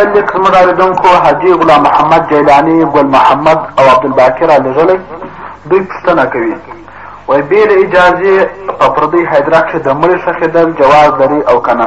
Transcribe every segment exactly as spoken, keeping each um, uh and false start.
بل لیک زموږ اورېدونکو حاجي غلام محمد جیلاني، ګل محمد او عبدالباقي رالیږلی. دوی پوښتنه کوي، وایي بې له اجازې په پردۍ حیدره کښې د مړي ښخېدل جواز لري او که نه؟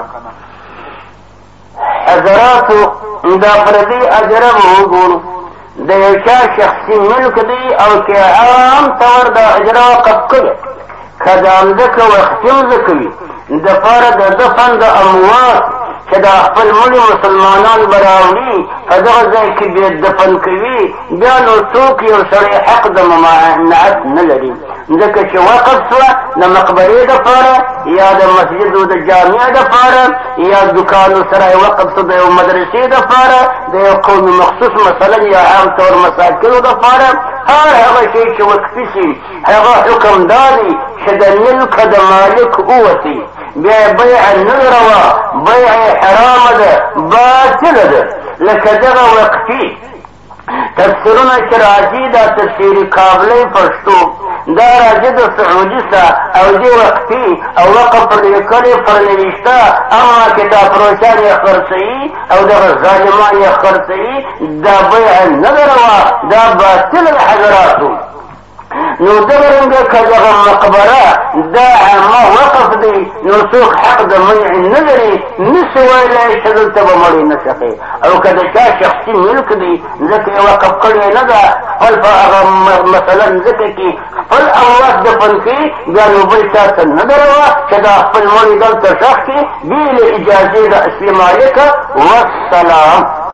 حضراتو دا پردۍ اجره به وګورو، د یو چا شخصي ملک دی او که عام طور دا اجره وقف کړې، که دا مځکه وقفي مځکه وي دپاره د دفن د اموات چې دا خپل مړي مسلمانان به راوړي په دغه ځای کې بې دفن کوي، بیا نو څوک یو سړی حق د ممانعت نه لري، ځکه چې وقف شوه د مقبرې دپاره یا د مسجد او د جامع دپاره یا دکانو سره یې وقف شو د یو مدرسې دپاره د یو قوم مخصوص مثلا یا عام طور مساکنو دپاره، هر هغه شی چې وقفي شي هغه حکم دا دی چې د ملکه د مالک ووتي، بیا بیع نه روا، بیع حرامه ده، باطله ده. لکه دغه وقفي تفسیرونه چې راځي دا تفسیر کابلی پښتو دا راځي د سعودي څخه او دې وقفي او وقف پر لیکلې پر نویشته، اما کتاب فروشان یې خرڅوي او دغه ظالمان یې خرڅوي، دا بیع نه ده روا، دا باطله ده حضراتو. نو دغرنګه که دغه مقبره دا عامه وقف دی نو څوک حق د منع نه لري، نسي ویلی چې دلته به مړی نه ښخي، او که د چا شخصي ملک دی ځکه یې وقف کړی نه ده خپل په هغه مثلا ځکه کې خپل اموات دفن کړي، بیا نو بل چا ته نه ده روا چې دا خپل مړی دلته ښخ کړي بې له اجازې د اصلي مالکه. والسلام.